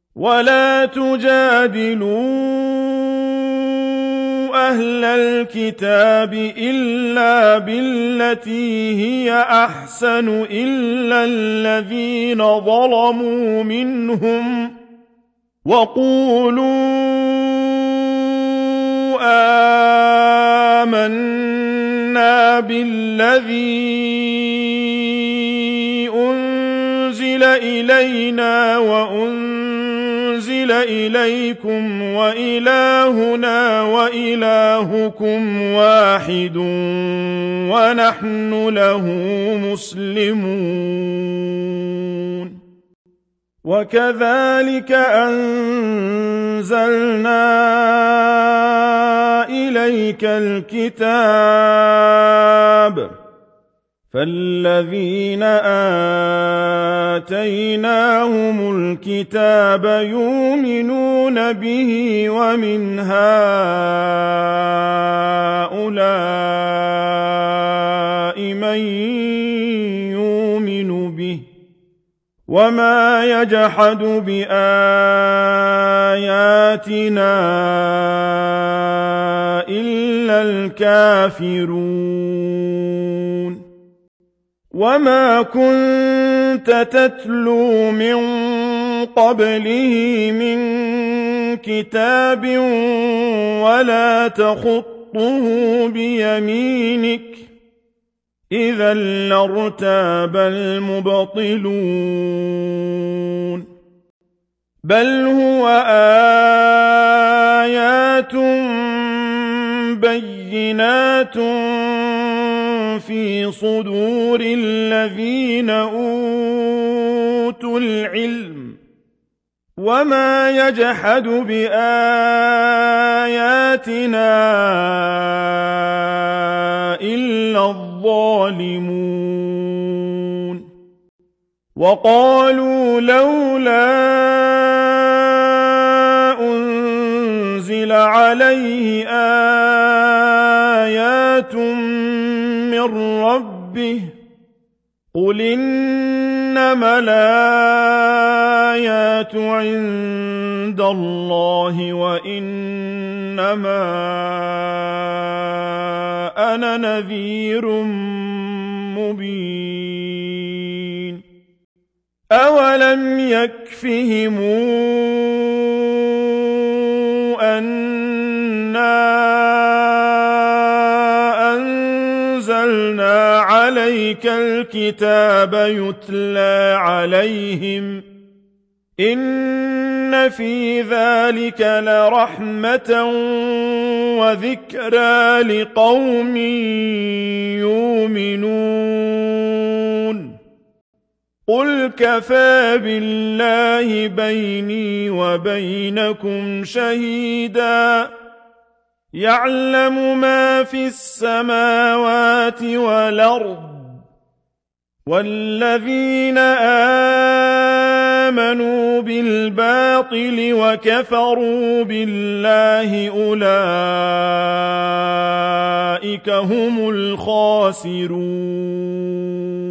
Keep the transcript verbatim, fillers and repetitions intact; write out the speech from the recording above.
ولا تجادلوا أهل الكتاب إلا بالتي هي أحسن إلا الذين ظلموا منهم وقولوا آمنا بالذي أنزل إلينا وأنزل إليكم وإلهنا وإلهكم واحد ونحن له مسلمون وكذلك أنزلنا إليك الكتاب فالذين آتيناهم الكتاب يؤمنون به ومن هؤلاء من يؤمن به وما يجحد بآياتنا إلا الكافرون وما كنت تتلو من قبله من كتاب ولا تخطه بيمينك إذا لارتاب المبطلون بل هو آيات بينات في صدور الذين أوتوا العلم وما يجحد بآياتنا إلا الظالمون وقالوا لولا أنزل عليه آيات من ربه قل إنما الآيات عند الله وإنما أنا نذير مبين أولم يكفهم أنا أنزلنا عليك الكتاب يتلى عليهم إن في ذلك لرحمة وذكرى لقوم يؤمنون قل كفى بالله بيني وبينكم شهيدا يعلم ما في السماوات والأرض والذين آمنوا بالباطل وكفروا بالله أولئك هم الخاسرون